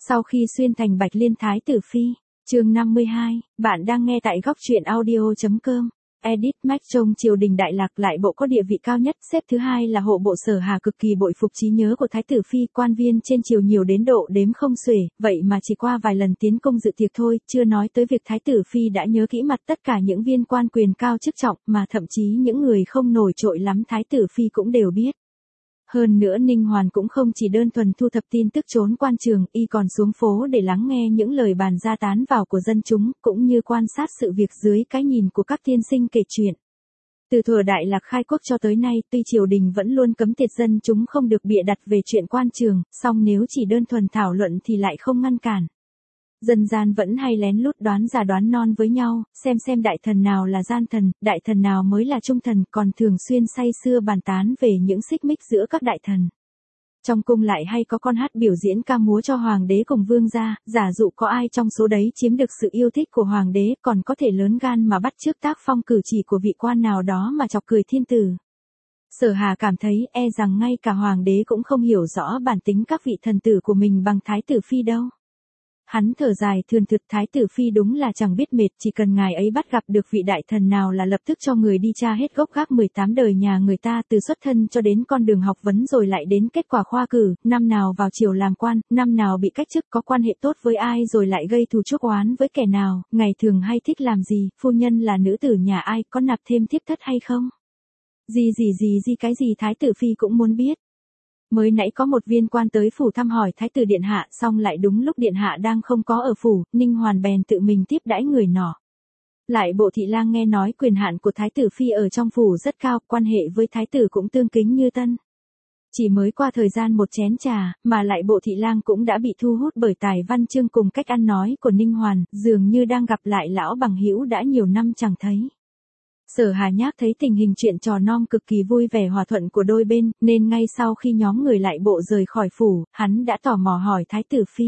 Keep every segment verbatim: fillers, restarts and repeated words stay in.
Sau khi xuyên thành Bạch Liên Thái tử phi, chương năm mươi hai, bạn đang nghe tại góc truyện audio chấm com. Edit Mac trong triều đình Đại Lạc lại bộ có địa vị cao nhất, xếp thứ hai là hộ bộ Sở Hà cực kỳ bội phục trí nhớ của Thái tử phi, quan viên trên triều nhiều đến độ đếm không xuể, vậy mà chỉ qua vài lần tiến công dự tiệc thôi, chưa nói tới việc Thái tử phi đã nhớ kỹ mặt tất cả những viên quan quyền cao chức trọng, mà thậm chí những người không nổi trội lắm Thái tử phi cũng đều biết. Hơn nữa Ninh Hoàn cũng không chỉ đơn thuần thu thập tin tức trốn quan trường, y còn xuống phố để lắng nghe những lời bàn ra tán vào của dân chúng, cũng như quan sát sự việc dưới cái nhìn của các tiên sinh kể chuyện. Từ thuở Đại Lạc khai quốc cho tới nay, tuy triều đình vẫn luôn cấm tiệt dân chúng không được bịa đặt về chuyện quan trường, song nếu chỉ đơn thuần thảo luận thì lại không ngăn cản. Dân gian vẫn hay lén lút đoán già đoán non với nhau, xem xem đại thần nào là gian thần, đại thần nào mới là trung thần, còn thường xuyên say sưa bàn tán về những xích mích giữa các đại thần. Trong cung lại hay có con hát biểu diễn ca múa cho hoàng đế cùng vương gia, giả dụ có ai trong số đấy chiếm được sự yêu thích của hoàng đế, còn có thể lớn gan mà bắt chước tác phong cử chỉ của vị quan nào đó mà chọc cười thiên tử. Sở Hà cảm thấy e rằng ngay cả hoàng đế cũng không hiểu rõ bản tính các vị thần tử của mình bằng Thái tử phi đâu. Hắn thở dài thườn thượt, Thái tử phi đúng là chẳng biết mệt, chỉ cần ngài ấy bắt gặp được vị đại thần nào là lập tức cho người đi tra hết gốc gác mười tám đời nhà người ta, từ xuất thân cho đến con đường học vấn rồi lại đến kết quả khoa cử, năm nào vào triều làm quan, năm nào bị cách chức, có quan hệ tốt với ai rồi lại gây thù chuốc oán với kẻ nào, ngày thường hay thích làm gì, phu nhân là nữ tử nhà ai, có nạp thêm thiếp thất hay không. Gì gì gì gì cái gì Thái tử phi cũng muốn biết. Mới nãy có một viên quan tới phủ thăm hỏi Thái tử điện hạ, xong lại đúng lúc điện hạ đang không có ở phủ, Ninh Hoàn bèn tự mình tiếp đãi người nọ. Lại bộ thị lang nghe nói quyền hạn của Thái tử phi ở trong phủ rất cao, quan hệ với Thái tử cũng tương kính như tân. Chỉ mới qua thời gian một chén trà, mà lại bộ thị lang cũng đã bị thu hút bởi tài văn chương cùng cách ăn nói của Ninh Hoàn, dường như đang gặp lại lão bằng hữu đã nhiều năm chẳng thấy. Sở Hà Nhác thấy tình hình chuyện trò non cực kỳ vui vẻ hòa thuận của đôi bên, nên ngay sau khi nhóm người lại bộ rời khỏi phủ, hắn đã tò mò hỏi Thái tử phi.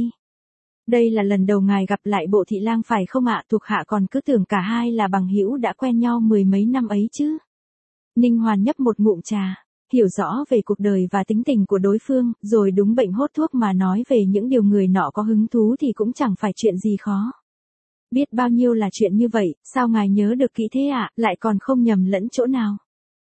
Đây là lần đầu ngài gặp lại bộ thị lang phải không ạ? Thuộc hạ còn cứ tưởng cả hai là bằng hữu đã quen nhau mười mấy năm ấy chứ. Ninh Hoàn nhấp một ngụm trà, hiểu rõ về cuộc đời và tính tình của đối phương, rồi đúng bệnh hốt thuốc mà nói về những điều người nọ có hứng thú thì cũng chẳng phải chuyện gì khó. Biết bao nhiêu là chuyện như vậy, sao ngài nhớ được kỹ thế ạ, à? Lại còn không nhầm lẫn chỗ nào.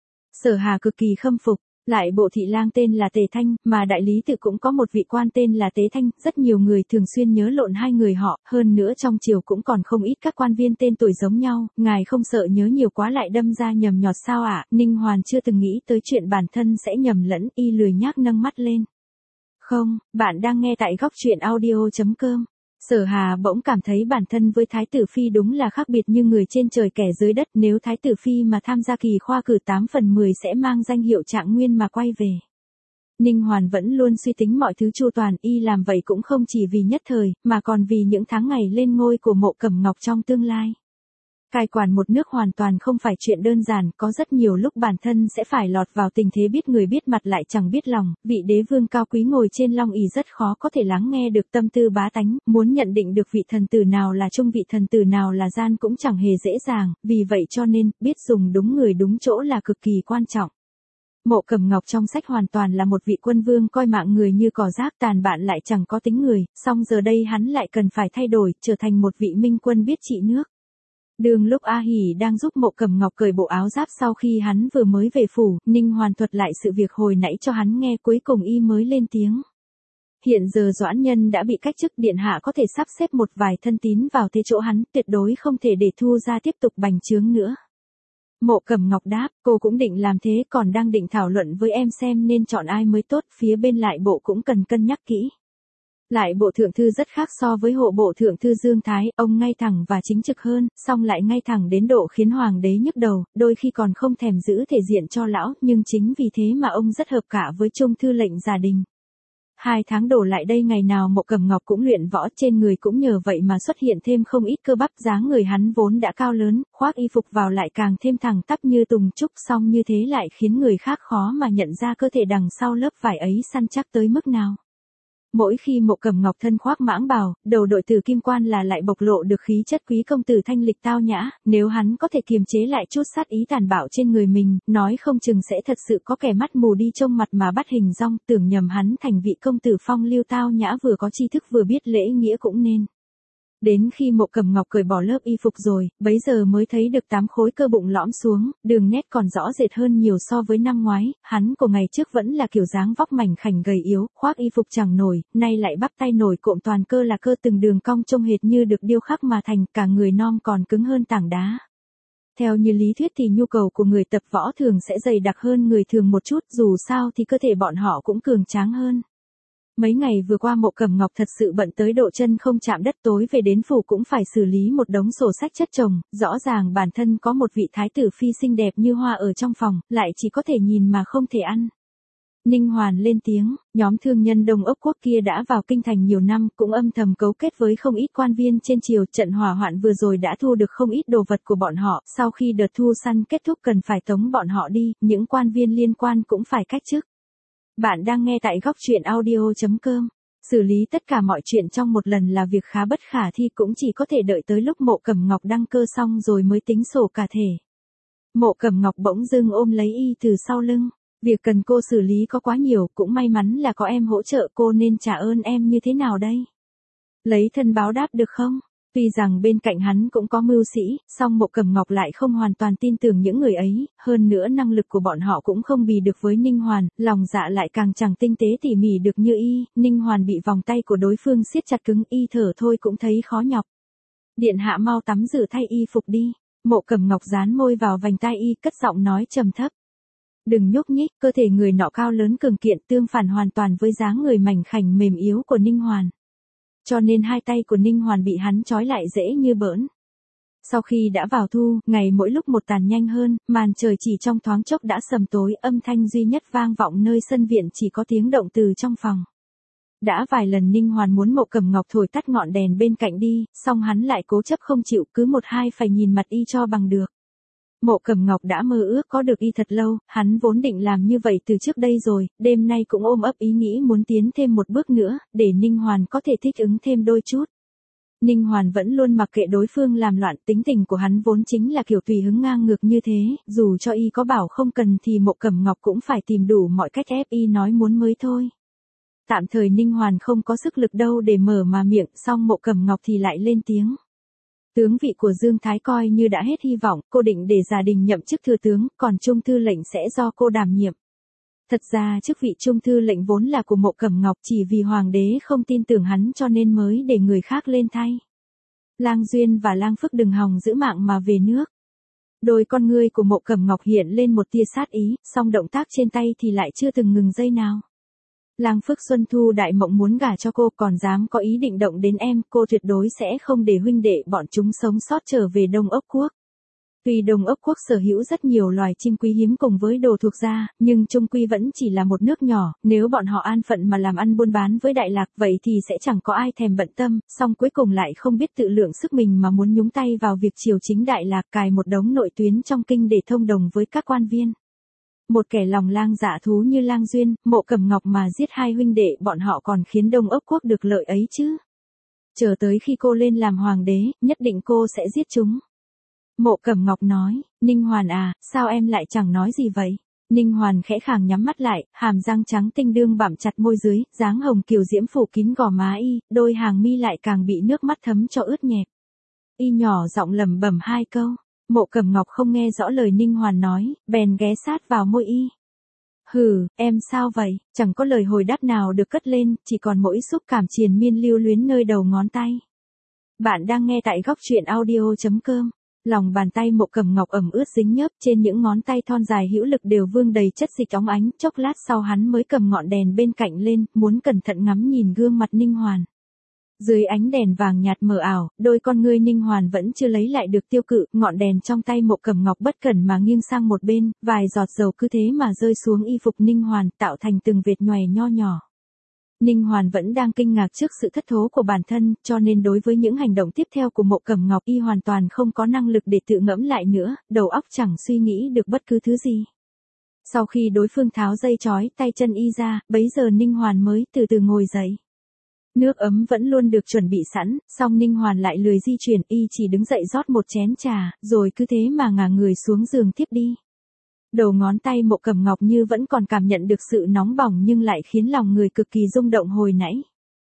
Sở Hà cực kỳ khâm phục, lại bộ thị lang tên là Tề Thanh, mà đại lý tự cũng có một vị quan tên là Tế Thanh, rất nhiều người thường xuyên nhớ lộn hai người họ, hơn nữa trong triều cũng còn không ít các quan viên tên tuổi giống nhau, ngài không sợ nhớ nhiều quá lại đâm ra nhầm nhọt sao ạ? À? Ninh Hoàn chưa từng nghĩ tới chuyện bản thân sẽ nhầm lẫn, y lười nhác nâng mắt lên. Không, bạn đang nghe tại góc truyện audio chấm com. Sở Hà bỗng cảm thấy bản thân với Thái tử phi đúng là khác biệt như người trên trời kẻ dưới đất, nếu Thái tử phi mà tham gia kỳ khoa cử tám phần mười sẽ mang danh hiệu trạng nguyên mà quay về. Ninh Hoàn vẫn luôn suy tính mọi thứ chu toàn, y làm vậy cũng không chỉ vì nhất thời, mà còn vì những tháng ngày lên ngôi của Mộ Cẩm Ngọc trong tương lai. Cai quản một nước hoàn toàn không phải chuyện đơn giản, có rất nhiều lúc bản thân sẽ phải lọt vào tình thế biết người biết mặt lại chẳng biết lòng, vị đế vương cao quý ngồi trên long ỷ rất khó có thể lắng nghe được tâm tư bá tánh, muốn nhận định được vị thần tử nào là trung vị thần tử nào là gian cũng chẳng hề dễ dàng, vì vậy cho nên, biết dùng đúng người đúng chỗ là cực kỳ quan trọng. Mộ Cẩm Ngọc trong sách hoàn toàn là một vị quân vương coi mạng người như cỏ rác, tàn bạn lại chẳng có tính người, song giờ đây hắn lại cần phải thay đổi, trở thành một vị minh quân biết trị nước. Đường lúc A Hỉ đang giúp Mộ Cẩm Ngọc cởi bộ áo giáp sau khi hắn vừa mới về phủ, Ninh Hoàn thuật lại sự việc hồi nãy cho hắn nghe, cuối cùng y mới lên tiếng. Hiện giờ Doãn Nhân đã bị cách chức, điện hạ có thể sắp xếp một vài thân tín vào thế chỗ hắn, tuyệt đối không thể để Thu gia tiếp tục bành trướng nữa. Mộ Cẩm Ngọc đáp, cô cũng định làm thế, còn đang định thảo luận với em xem nên chọn ai mới tốt, phía bên lại bộ cũng cần cân nhắc kỹ. Lại bộ thượng thư rất khác so với hộ bộ thượng thư Dương Thái, ông ngay thẳng và chính trực hơn, song lại ngay thẳng đến độ khiến hoàng đế nhức đầu, đôi khi còn không thèm giữ thể diện cho lão, nhưng chính vì thế mà ông rất hợp cả với Trung thư lệnh Giả Đình. Hai tháng đổ lại đây ngày nào Mộ Cẩm Ngọc cũng luyện võ, trên người cũng nhờ vậy mà xuất hiện thêm không ít cơ bắp, dáng người hắn vốn đã cao lớn, khoác y phục vào lại càng thêm thẳng tắp như tùng trúc, song như thế lại khiến người khác khó mà nhận ra cơ thể đằng sau lớp vải ấy săn chắc tới mức nào. Mỗi khi Mộ Cẩm Ngọc thân khoác mãng bào, đầu đội từ kim quan là lại bộc lộ được khí chất quý công tử thanh lịch tao nhã, nếu hắn có thể kiềm chế lại chút sát ý tàn bạo trên người mình, nói không chừng sẽ thật sự có kẻ mắt mù đi trông mặt mà bắt hình dong, tưởng nhầm hắn thành vị công tử phong lưu tao nhã vừa có tri thức vừa biết lễ nghĩa cũng nên. Đến khi Mộ Cẩm Ngọc cởi bỏ lớp y phục rồi, bấy giờ mới thấy được tám khối cơ bụng lõm xuống, đường nét còn rõ rệt hơn nhiều so với năm ngoái, hắn của ngày trước vẫn là kiểu dáng vóc mảnh khảnh gầy yếu, khoác y phục chẳng nổi, nay lại bắp tay nổi cộm toàn cơ là cơ từng đường cong trông hệt như được điêu khắc mà thành, cả người non còn cứng hơn tảng đá. Theo như lý thuyết thì nhu cầu của người tập võ thường sẽ dày đặc hơn người thường một chút, dù sao thì cơ thể bọn họ cũng cường tráng hơn. Mấy ngày vừa qua Mộ Cẩm Ngọc thật sự bận tới độ chân không chạm đất, tối về đến phủ cũng phải xử lý một đống sổ sách chất chồng, rõ ràng bản thân có một vị thái tử phi xinh đẹp như hoa ở trong phòng, lại chỉ có thể nhìn mà không thể ăn. Ninh Hoàn lên tiếng, nhóm thương nhân Đông Ốc Quốc kia đã vào kinh thành nhiều năm, cũng âm thầm cấu kết với không ít quan viên trên triều, trận hỏa hoạn vừa rồi đã thu được không ít đồ vật của bọn họ, sau khi đợt thu săn kết thúc cần phải tống bọn họ đi, những quan viên liên quan cũng phải cách chức. Bạn đang nghe tại góc truyện audio chấm com. Xử lý tất cả mọi chuyện trong một lần là việc khá bất khả thi, cũng chỉ có thể đợi tới lúc Mộ Cẩm Ngọc đăng cơ xong rồi mới tính sổ cả thể. Mộ Cẩm Ngọc bỗng dưng ôm lấy y từ sau lưng. Việc cần cô xử lý có quá nhiều, cũng may mắn là có em hỗ trợ, cô nên trả ơn em như thế nào đây? Lấy thân báo đáp được không? Tuy rằng bên cạnh hắn cũng có mưu sĩ, song Mộ Cẩm Ngọc lại không hoàn toàn tin tưởng những người ấy, hơn nữa năng lực của bọn họ cũng không bì được với Ninh Hoàn, lòng dạ lại càng chẳng tinh tế tỉ mỉ được như y, Ninh Hoàn bị vòng tay của đối phương siết chặt cứng, y thở thôi cũng thấy khó nhọc. Điện hạ mau tắm rửa thay y phục đi. Mộ Cẩm Ngọc dán môi vào vành tai y, cất giọng nói trầm thấp. Đừng nhúc nhích, cơ thể người nọ cao lớn cường kiện tương phản hoàn toàn với dáng người mảnh khảnh mềm yếu của Ninh Hoàn. Cho nên hai tay của Ninh Hoàn bị hắn trói lại dễ như bỡn. Sau khi đã vào thu, ngày mỗi lúc một tàn nhanh hơn, màn trời chỉ trong thoáng chốc đã sầm tối, âm thanh duy nhất vang vọng nơi sân viện chỉ có tiếng động từ trong phòng. Đã vài lần Ninh Hoàn muốn Mộ Cẩm Ngọc thổi tắt ngọn đèn bên cạnh đi, song hắn lại cố chấp không chịu, cứ một hai phải nhìn mặt y cho bằng được. Mộ Cẩm Ngọc đã mơ ước có được y thật lâu, hắn vốn định làm như vậy từ trước đây rồi, đêm nay cũng ôm ấp ý nghĩ muốn tiến thêm một bước nữa, để Ninh Hoàn có thể thích ứng thêm đôi chút. Ninh Hoàn vẫn luôn mặc kệ đối phương làm loạn, tính tình của hắn vốn chính là kiểu tùy hứng ngang ngược như thế, dù cho y có bảo không cần thì Mộ Cẩm Ngọc cũng phải tìm đủ mọi cách ép y nói muốn mới thôi. Tạm thời Ninh Hoàn không có sức lực đâu để mở mà miệng, song Mộ Cẩm Ngọc thì lại lên tiếng. Tướng vị của Dương Thái coi như đã hết hy vọng, cô định để gia đình nhậm chức thừa tướng, còn trung thư lệnh sẽ do cô đảm nhiệm. Thật ra chức vị trung thư lệnh vốn là của Mộ Cẩm Ngọc, chỉ vì hoàng đế không tin tưởng hắn cho nên mới để người khác lên thay. Lang Duyên và Lang Phức đừng hòng giữ mạng mà về nước. Đôi con ngươi của Mộ Cẩm Ngọc hiện lên một tia sát ý, song động tác trên tay thì lại chưa từng ngừng giây nào. Lang Phức Xuân Thu đại mộng muốn gả cho cô, còn dám có ý định động đến em, cô tuyệt đối sẽ không để huynh đệ bọn chúng sống sót trở về Đông Ốc Quốc. Tuy Đông Ốc Quốc sở hữu rất nhiều loài chim quý hiếm cùng với đồ thuộc gia, nhưng chung quy vẫn chỉ là một nước nhỏ, nếu bọn họ an phận mà làm ăn buôn bán với Đại Lạc vậy thì sẽ chẳng có ai thèm bận tâm, song cuối cùng lại không biết tự lượng sức mình mà muốn nhúng tay vào việc triều chính Đại Lạc, cài một đống nội tuyến trong kinh để thông đồng với các quan viên. Một kẻ lòng lang dạ thú như Lang Duyên, Mộ Cẩm Ngọc mà giết hai huynh đệ bọn họ còn khiến Đông Ốc Quốc được lợi ấy chứ. Chờ tới khi cô lên làm hoàng đế, nhất định cô sẽ giết chúng. Mộ Cẩm Ngọc nói, Ninh Hoàn à, sao em lại chẳng nói gì vậy? Ninh Hoàn khẽ khàng nhắm mắt lại, hàm răng trắng tinh đương bặm chặt môi dưới, dáng hồng kiều diễm phủ kín gò má y, đôi hàng mi lại càng bị nước mắt thấm cho ướt nhẹp. Y nhỏ giọng lẩm bẩm hai câu. Mộ Cẩm Ngọc không nghe rõ lời Ninh Hoàn nói, bèn ghé sát vào môi y. Hừ, em sao vậy? Chẳng có lời hồi đáp nào được cất lên, chỉ còn mỗi xúc cảm triền miên lưu luyến nơi đầu ngón tay. Bạn đang nghe tại góc truyện audio chấm com. Lòng bàn tay Mộ Cẩm Ngọc ẩm ướt dính nhớp, trên những ngón tay thon dài hữu lực đều vương đầy chất dịch óng ánh, chốc lát sau hắn mới cầm ngọn đèn bên cạnh lên, muốn cẩn thận ngắm nhìn gương mặt Ninh Hoàn. Dưới ánh đèn vàng nhạt mờ ảo, đôi con ngươi Ninh Hoàn vẫn chưa lấy lại được tiêu cự, ngọn đèn trong tay Mộ Cẩm Ngọc bất cẩn mà nghiêng sang một bên, vài giọt dầu cứ thế mà rơi xuống y phục Ninh Hoàn, tạo thành từng vệt nhòe nho nhỏ. Ninh Hoàn vẫn đang kinh ngạc trước sự thất thố của bản thân, cho nên đối với những hành động tiếp theo của Mộ Cẩm Ngọc y hoàn toàn không có năng lực để tự ngẫm lại nữa, đầu óc chẳng suy nghĩ được bất cứ thứ gì. Sau khi đối phương tháo dây trói tay chân y ra, bấy giờ Ninh Hoàn mới từ từ ngồi dậy. Nước ấm vẫn luôn được chuẩn bị sẵn, song Ninh Hoàn lại lười di chuyển, y chỉ đứng dậy rót một chén trà, rồi cứ thế mà ngả người xuống giường tiếp đi. Đầu ngón tay Mộ Cẩm Ngọc như vẫn còn cảm nhận được sự nóng bỏng nhưng lại khiến lòng người cực kỳ rung động hồi nãy.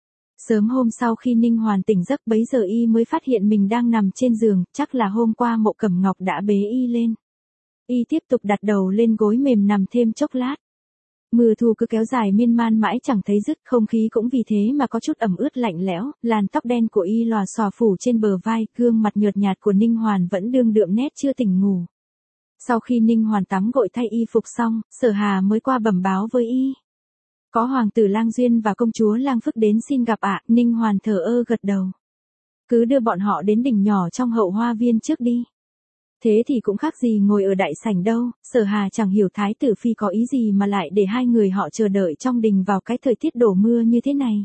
Sớm hôm sau khi Ninh Hoàn tỉnh giấc bấy giờ y mới phát hiện mình đang nằm trên giường, chắc là hôm qua Mộ Cẩm Ngọc đã bế y lên. Y tiếp tục đặt đầu lên gối mềm nằm thêm chốc lát. Mưa thu cứ kéo dài miên man mãi chẳng thấy dứt, không khí cũng vì thế mà có chút ẩm ướt lạnh lẽo, làn tóc đen của y lòa xòa phủ trên bờ vai, gương mặt nhợt nhạt của Ninh Hoàn vẫn đương đượm nét chưa tỉnh ngủ. Sau khi Ninh Hoàn tắm gội thay y phục xong, Sở Hà mới qua bẩm báo với y. Có hoàng tử Lang Duyên và công chúa Lang Phức đến xin gặp ạ, Ninh Hoàn thờ ơ gật đầu. Cứ đưa bọn họ đến đỉnh nhỏ trong hậu hoa viên trước đi. Thế thì cũng khác gì ngồi ở đại sảnh đâu, Sở Hà chẳng hiểu thái tử phi có ý gì mà lại để hai người họ chờ đợi trong đình vào cái thời tiết đổ mưa như thế này.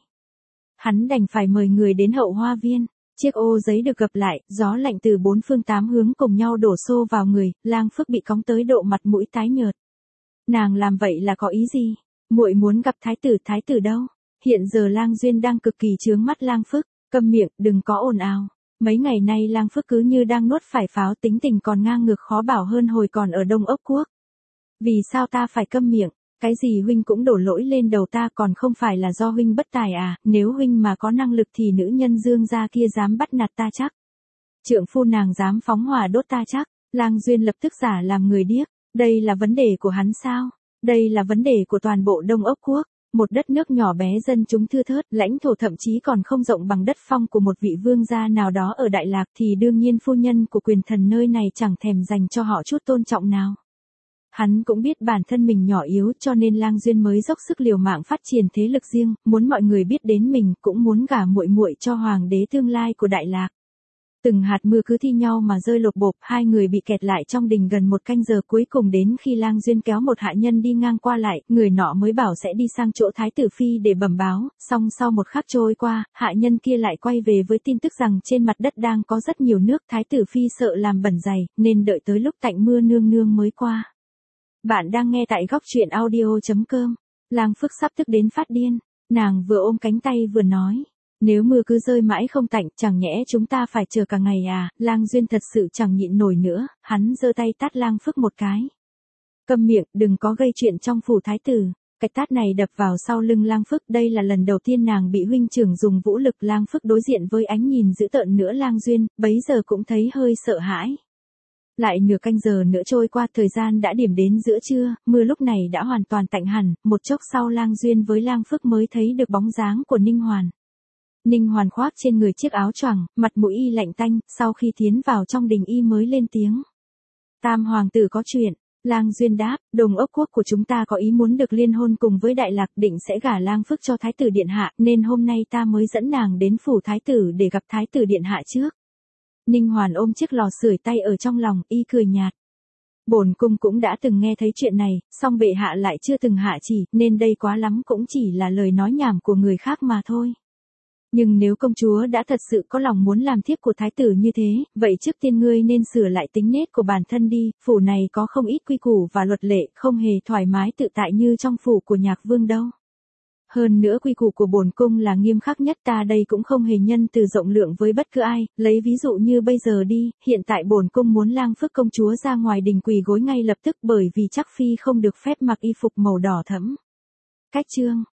Hắn đành phải mời người đến hậu hoa viên. Chiếc ô giấy được gập lại, gió lạnh từ bốn phương tám hướng cùng nhau đổ xô vào người, Lang Phức bị cóng tới độ mặt mũi tái nhợt. Nàng làm vậy là có ý gì? Muội muốn gặp thái tử, thái tử đâu? Hiện giờ Lang Duyên đang cực kỳ chướng mắt Lang Phức, câm miệng, đừng có ồn ào. Mấy ngày nay Lang Phức cứ như đang nuốt phải pháo, tính tình còn ngang ngược khó bảo hơn hồi còn ở Đông Ốc Quốc. Vì sao ta phải câm miệng? Cái gì huynh cũng đổ lỗi lên đầu ta, còn không phải là do huynh bất tài à, nếu huynh mà có năng lực thì nữ nhân Dương gia kia dám bắt nạt ta chắc. Trượng phu nàng dám phóng hỏa đốt ta chắc. Lang Duyên lập tức giả làm người điếc, đây là vấn đề của hắn sao? Đây là vấn đề của toàn bộ Đông Ốc Quốc. Một đất nước nhỏ bé dân chúng thưa thớt, lãnh thổ thậm chí còn không rộng bằng đất phong của một vị vương gia nào đó ở Đại Lạc, thì đương nhiên phu nhân của quyền thần nơi này chẳng thèm dành cho họ chút tôn trọng nào. Hắn cũng biết bản thân mình nhỏ yếu, cho nên Lang Duyên mới dốc sức liều mạng phát triển thế lực riêng, muốn mọi người biết đến mình, cũng muốn gả muội muội cho hoàng đế tương lai của Đại Lạc. Từng hạt mưa cứ thi nhau mà rơi lộp bộp, hai người bị kẹt lại trong đình gần một canh giờ, cuối cùng đến khi Lang Duyên kéo một hạ nhân đi ngang qua lại, người nọ mới bảo sẽ đi sang chỗ thái tử phi để bẩm báo, song sau một khắc trôi qua, hạ nhân kia lại quay về với tin tức rằng trên mặt đất đang có rất nhiều nước, thái tử phi sợ làm bẩn giày, nên đợi tới lúc tạnh mưa nương nương mới qua. Bạn đang nghe tại góc truyện audio chấm com. Lang Phức sắp tức đến phát điên, nàng vừa ôm cánh tay vừa nói. Nếu mưa cứ rơi mãi không tạnh, chẳng nhẽ chúng ta phải chờ cả ngày à? Lang Duyên thật sự chẳng nhịn nổi nữa, hắn giơ tay tát Lang Phức một cái. Câm miệng, đừng có gây chuyện trong phủ thái tử. Cái tát này đập vào sau lưng Lang Phức, đây là lần đầu tiên nàng bị huynh trưởng dùng vũ lực. Lang Phức đối diện với ánh nhìn dữ tợn nữa Lang Duyên, bấy giờ cũng thấy hơi sợ hãi. Lại nửa canh giờ nữa trôi qua, thời gian đã điểm đến giữa trưa, mưa lúc này đã hoàn toàn tạnh hẳn, một chốc sau Lang Duyên với Lang Phức mới thấy được bóng dáng của Ninh Hoàn. Ninh Hoàn khoác trên người chiếc áo choàng, mặt mũi y lạnh tanh, sau khi tiến vào trong đình y mới lên tiếng. Tam hoàng tử có chuyện. Lang Duyên đáp, Đông Ốc Quốc của chúng ta có ý muốn được liên hôn cùng với Đại Lạc, định sẽ gả Lang Phức cho thái tử điện hạ, nên hôm nay ta mới dẫn nàng đến phủ thái tử để gặp thái tử điện hạ trước. Ninh Hoàn ôm chiếc lò sưởi tay ở trong lòng, y cười nhạt. Bổn cung cũng đã từng nghe thấy chuyện này, song bệ hạ lại chưa từng hạ chỉ, nên đây quá lắm cũng chỉ là lời nói nhảm của người khác mà thôi. Nhưng nếu công chúa đã thật sự có lòng muốn làm thiếp của thái tử như thế, vậy trước tiên ngươi nên sửa lại tính nết của bản thân đi, phủ này có không ít quy củ và luật lệ, không hề thoải mái tự tại như trong phủ của Nhạc Vương đâu. Hơn nữa quy củ của bổn cung là nghiêm khắc nhất, ta đây cũng không hề nhân từ rộng lượng với bất cứ ai, lấy ví dụ như bây giờ đi, hiện tại bổn cung muốn Lang Phức công chúa ra ngoài đình quỳ gối ngay lập tức, bởi vì chắc phi không được phép mặc y phục màu đỏ thẫm. Cách chương